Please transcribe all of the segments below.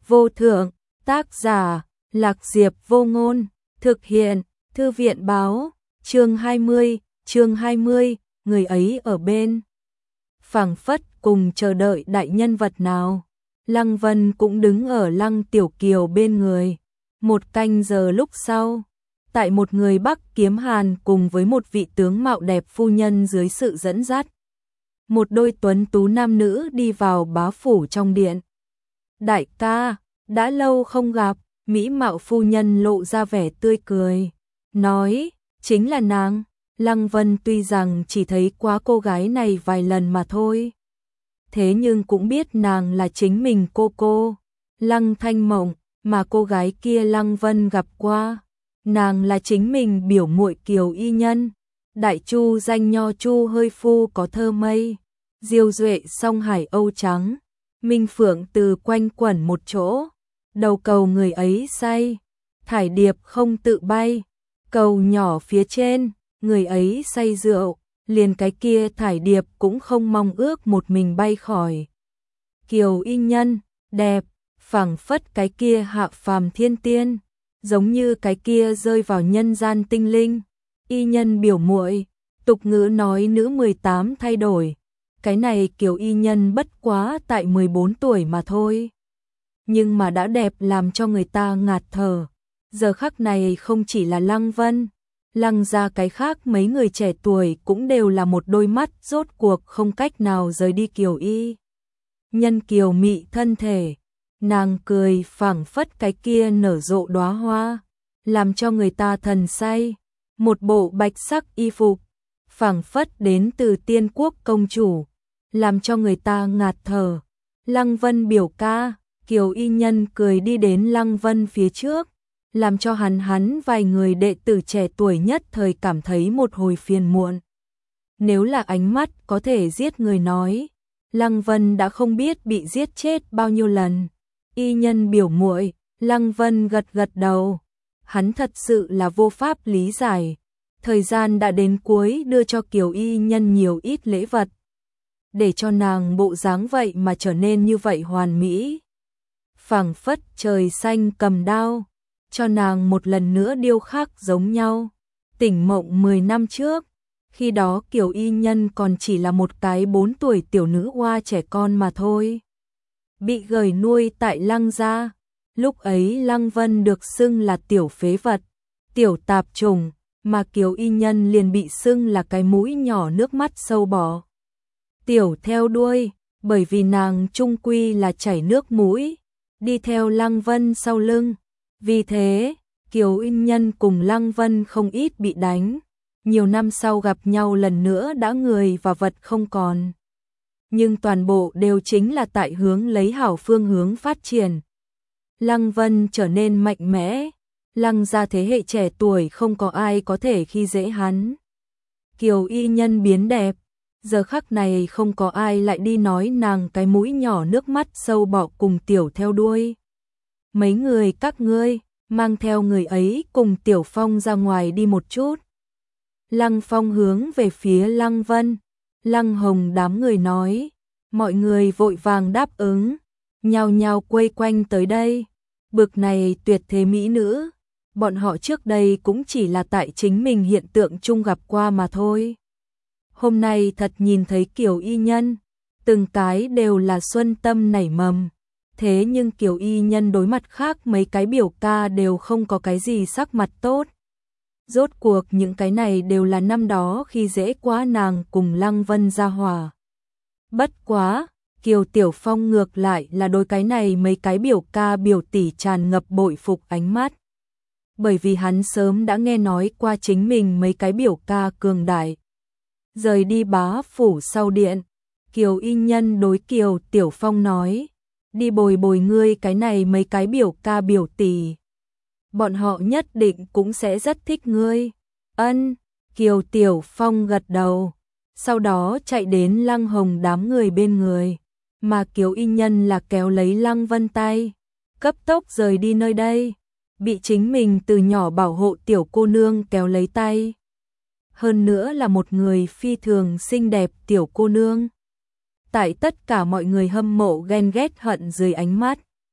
vô thượng, tác giả, Lạc Diệp Vô Ngôn, thực hiện, Thư viện báo, chương 20, người ấy ở bên. Phảng phất cùng chờ đợi đại nhân vật nào. Lăng Vân cũng đứng ở Lăng Tiểu Kiều bên người. Một canh giờ lúc sau, tại một người Bắc Kiếm Hàn cùng với một vị tướng mạo đẹp phu nhân dưới sự dẫn dắt, một đôi tuấn tú nam nữ đi vào bá phủ trong điện. Đại ca, đã lâu không gặp, mỹ mạo phu nhân lộ ra vẻ tươi cười, nói, chính là nàng. Lăng Vân tuy rằng chỉ thấy quá cô gái này vài lần mà thôi, thế nhưng cũng biết nàng là chính mình cô Lăng Thanh Mộng, mà cô gái kia Lăng Vân gặp qua, nàng là chính mình biểu muội Kiều Y Nhân. Đại Chu danh nho Chu hơi phu có thơ mây, diêu duệ song hải âu trắng, minh phượng từ quanh quẩn một chỗ, đầu cầu người ấy say, thải điệp không tự bay, cầu nhỏ phía trên, người ấy say rượu, liền cái kia thải điệp cũng không mong ước một mình bay khỏi. Kiều Y Nhân, đẹp, phảng phất cái kia hạ phàm thiên tiên, giống như cái kia rơi vào nhân gian tinh linh. Y Nhân biểu muội, tục ngữ nói nữ 18 thay đổi, cái này Kiều Y Nhân bất quá tại 14 tuổi mà thôi. Nhưng mà đã đẹp làm cho người ta ngạt thở. Giờ khắc này không chỉ là Lăng Vân, Lăng gia cái khác mấy người trẻ tuổi cũng đều là một đôi mắt rốt cuộc không cách nào rời đi Kiều Y Nhân kiều mị thân thể. Nàng cười phảng phất cái kia nở rộ đóa hoa, làm cho người ta thần say. Một bộ bạch sắc y phục, phảng phất đến từ tiên quốc công chủ, làm cho người ta ngạt thở. Lăng Vân biểu ca, Kiều Y Nhân cười đi đến Lăng Vân phía trước, làm cho hắn vài người đệ tử trẻ tuổi nhất thời cảm thấy một hồi phiền muộn. Nếu là ánh mắt có thể giết người nói, Lăng Vân đã không biết bị giết chết bao nhiêu lần. Y Nhân biểu muội, Lăng Vân gật đầu. Hắn thật sự là vô pháp lý giải. Thời gian đã đến cuối đưa cho Kiều Y Nhân nhiều ít lễ vật, để cho nàng bộ dáng vậy mà trở nên như vậy hoàn mỹ. Phảng phất trời xanh cầm đao, cho nàng một lần nữa điêu khắc giống nhau. Tỉnh mộng 10 năm trước, khi đó Kiều Y Nhân còn chỉ là một cái 4 tuổi tiểu nữ hoa trẻ con mà thôi, bị gửi nuôi tại Lăng gia. Lúc ấy Lăng Vân được xưng là tiểu phế vật, tiểu tạp chủng, mà Kiều Y Nhân liền bị xưng là cái mũi nhỏ nước mắt sâu bọ, tiểu theo đuôi, bởi vì nàng trung quy là chảy nước mũi, đi theo Lăng Vân sau lưng. Vì thế, Kiều Y Nhân cùng Lăng Vân không ít bị đánh. Nhiều năm sau gặp nhau lần nữa đã người và vật không còn. Nhưng toàn bộ đều chính là tại hướng lấy hảo phương hướng phát triển. Lăng Vân trở nên mạnh mẽ, Lăng gia thế hệ trẻ tuổi không có ai có thể khi dễ hắn. Kiều Y Nhân biến đẹp, giờ khắc này không có ai lại đi nói nàng cái mũi nhỏ nước mắt sâu bọ cùng tiểu theo đuôi. Mấy người các ngươi, mang theo người ấy cùng Tiểu Phong ra ngoài đi một chút. Lăng Phong hướng về phía Lăng Vân, Lăng Hồng đám người nói, mọi người vội vàng đáp ứng, nhao nhao quây quanh tới đây. Bực này tuyệt thế mỹ nữ, bọn họ trước đây cũng chỉ là tại chính mình hiện tượng chung gặp qua mà thôi. Hôm nay thật nhìn thấy Kiều Y Nhân, từng cái đều là xuân tâm nảy mầm. Thế nhưng Kiều Y Nhân đối mặt khác mấy cái biểu ca đều không có cái gì sắc mặt tốt. Rốt cuộc những cái này đều là năm đó khi dễ quá nàng cùng Lăng Vân ra hòa. Bất quá, Kiều Tiểu Phong ngược lại là đối cái này mấy cái biểu ca biểu tỷ tràn ngập bội phục ánh mắt. Bởi vì hắn sớm đã nghe nói qua chính mình mấy cái biểu ca cường đại. Rời đi bá phủ sau điện, Kiều Y Nhân đối Kiều Tiểu Phong nói, đi bồi bồi ngươi cái này mấy cái biểu ca biểu tỷ. Bọn họ nhất định cũng sẽ rất thích ngươi. Ân, Kiều Tiểu Phong gật đầu, sau đó chạy đến Lăng Hồng đám người bên người, mà Kiều Y Nhân là kéo lấy Lăng Vân tay, cấp tốc rời đi nơi đây, bị chính mình từ nhỏ bảo hộ tiểu cô nương kéo lấy tay. Hơn nữa là một người phi thường xinh đẹp tiểu cô nương. Tại tất cả mọi người hâm mộ ghen ghét hận dưới ánh mắt,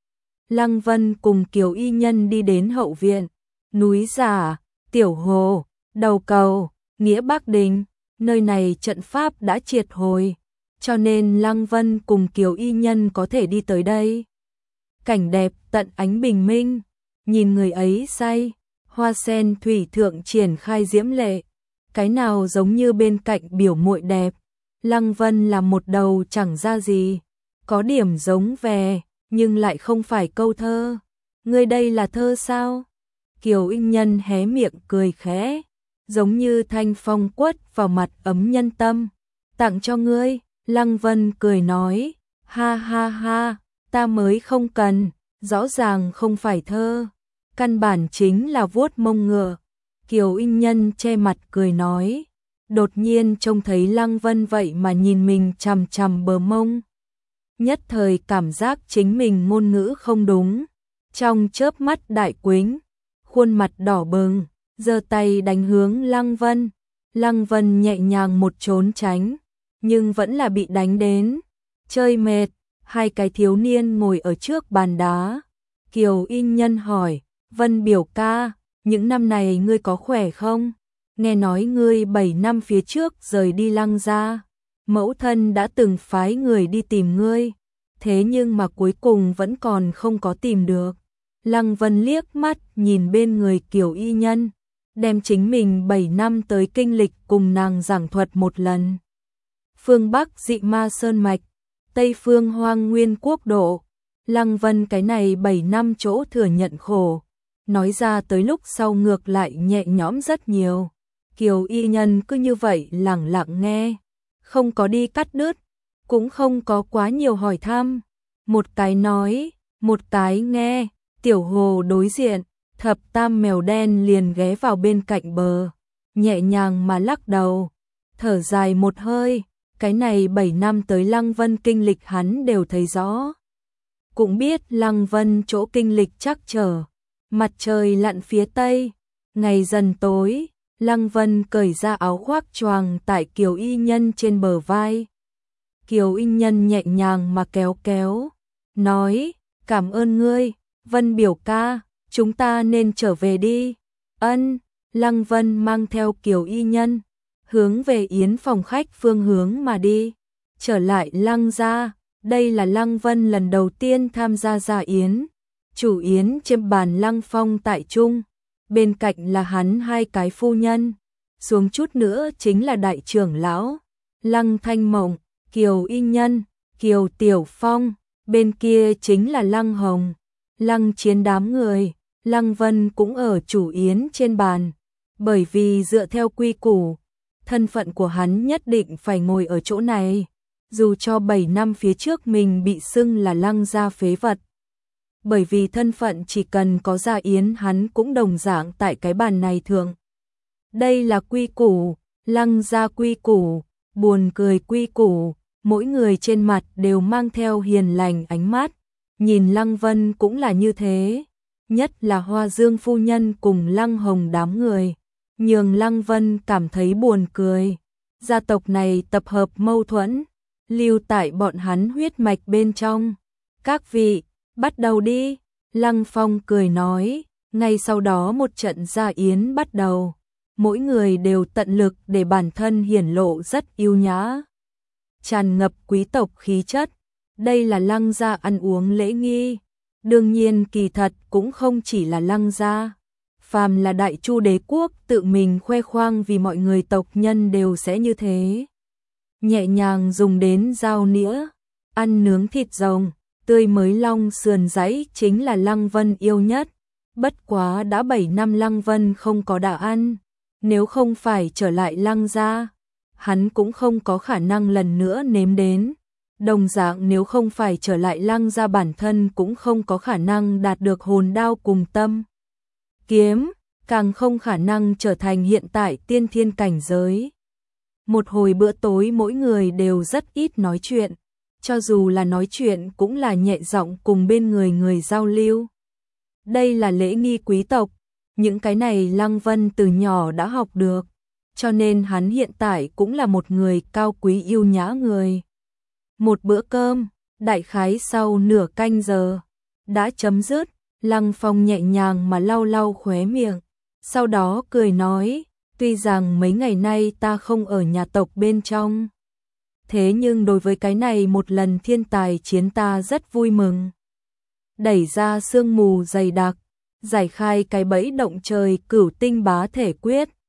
Lăng Vân cùng Kiều Y Nhân đi đến hậu viện, núi Giả, Tiểu Hồ, Đầu Cầu, Nghĩa Bắc Đình, nơi này trận pháp đã triệt hồi, cho nên Lăng Vân cùng Kiều Y Nhân có thể đi tới đây. Cảnh đẹp tận ánh bình minh, nhìn người ấy say, hoa sen thủy thượng triển khai diễm lệ, cái nào giống như bên cạnh biểu muội đẹp. Lăng Vân là một đầu chẳng ra gì, có điểm giống về, nhưng lại không phải câu thơ. Ngươi đây là thơ sao? Kiều Y Nhân hé miệng cười khẽ, giống như thanh phong quất vào mặt ấm nhân tâm. Tặng cho ngươi, Lăng Vân cười nói, ha ha ha, ta mới không cần, rõ ràng không phải thơ, căn bản chính là vuốt mông ngựa. Kiều Y Nhân che mặt cười nói, đột nhiên trông thấy Lăng Vân vậy mà nhìn mình chằm chằm bờ mông. Nhất thời cảm giác chính mình ngôn ngữ không đúng, trong chớp mắt đại quĩnh, khuôn mặt đỏ bừng, giơ tay đánh hướng Lăng Vân. Lăng Vân nhẹ nhàng một trốn tránh, nhưng vẫn là bị đánh đến. Chơi mệt, hai cái thiếu niên ngồi ở trước bàn đá. Kiều Y Nhân hỏi, Vân biểu ca, những năm này ngươi có khỏe không? Nghe nói ngươi 7 năm phía trước rời đi Lăng gia, mẫu thân đã từng phái người đi tìm ngươi, thế nhưng mà cuối cùng vẫn còn không có tìm được. Lăng Vân liếc mắt nhìn bên người Kiều Y Nhân, đem chính mình 7 năm tới kinh lịch cùng nàng giảng thuật một lần. Phương Bắc dị ma sơn mạch, Tây phương hoang nguyên quốc độ, Lăng Vân cái này 7 năm chỗ thừa nhận khổ, nói ra tới lúc sau ngược lại nhẹ nhõm rất nhiều. Kiều Y Nhân cứ như vậy lẳng lặng nghe, không có đi cắt đứt, cũng không có quá nhiều hỏi thăm, một cái nói, một cái nghe. Tiểu Hồ đối diện, Thập Tam mèo đen liền ghé vào bên cạnh bờ, nhẹ nhàng mà lắc đầu, thở dài một hơi, cái này 7 năm tới Lăng Vân kinh lịch hắn đều thấy rõ. Cũng biết Lăng Vân chỗ kinh lịch chắc trở, mặt trời lặn phía tây, ngày dần tối, Lăng Vân cởi ra áo khoác choàng tại Kiều Y Nhân trên bờ vai. Kiều Y Nhân nhẹ nhàng mà kéo kéo, nói, cảm ơn ngươi, Vân biểu ca, chúng ta nên trở về đi. Ân, Lăng Vân mang theo Kiều Y Nhân, hướng về yến phòng khách phương hướng mà đi. Trở lại Lăng gia, đây là Lăng Vân lần đầu tiên tham gia gia yến. Chủ yến trên bàn Lăng Phong tại trung, bên cạnh là hắn hai cái phu nhân, xuống chút nữa chính là đại trưởng lão, Lăng Thanh Mộng, Kiều Y Nhân, Kiều Tiểu Phong, bên kia chính là Lăng Hồng, Lăng Chiến đám người. Lăng Vân cũng ở chủ yến trên bàn, bởi vì dựa theo quy củ, thân phận của hắn nhất định phải ngồi ở chỗ này, dù cho 7 năm phía trước mình bị xưng là Lăng gia phế vật. Bởi vì thân phận chỉ cần có gia yến hắn cũng đồng dạng tại cái bàn này thường. Đây là quy củ, Lăng gia quy củ, buồn cười quy củ, mỗi người trên mặt đều mang theo hiền lành ánh mắt, nhìn Lăng Vân cũng là như thế. Nhất là Hoa Dương phu nhân cùng Lăng Hồng đám người, nhường Lăng Vân cảm thấy buồn cười. Gia tộc này tập hợp mâu thuẫn, lưu tại bọn hắn huyết mạch bên trong. Các vị, bắt đầu đi, Lăng Phong cười nói, ngay sau đó một trận gia yến bắt đầu. Mỗi người đều tận lực để bản thân hiển lộ rất yêu nhã, tràn ngập quý tộc khí chất. Đây là Lăng gia ăn uống lễ nghi. Đương nhiên kỳ thật cũng không chỉ là Lăng gia, phàm là Đại Chu đế quốc tự mình khoe khoang vì mọi người tộc nhân đều sẽ như thế. Nhẹ nhàng dùng đến dao nĩa, ăn nướng thịt rồng, tươi mới long sườn giấy chính là Lăng Vân yêu nhất. Bất quá đã 7 năm Lăng Vân không có đã ăn, nếu không phải trở lại Lăng gia, hắn cũng không có khả năng lần nữa nếm đến. Đồng dạng nếu không phải trở lại Lăng gia bản thân cũng không có khả năng đạt được hồn đao cùng tâm kiếm, càng không khả năng trở thành hiện tại tiên thiên cảnh giới. Một hồi bữa tối mỗi người đều rất ít nói chuyện, cho dù là nói chuyện cũng là nhẹ giọng cùng bên người người giao lưu. Đây là lễ nghi quý tộc, những cái này Lăng Vân từ nhỏ đã học được, cho nên hắn hiện tại cũng là một người cao quý yêu nhã người. Một bữa cơm, đại khái sau nửa canh giờ, đã chấm dứt, Lăng Phong nhẹ nhàng mà lau lau khóe miệng, sau đó cười nói, tuy rằng mấy ngày nay ta không ở nhà tộc bên trong, thế nhưng đối với cái này một lần thiên tài chiến ta rất vui mừng. Đẩy ra sương mù dày đặc, giải khai cái bẫy động trời Cửu Tinh Bá Thể Quyết,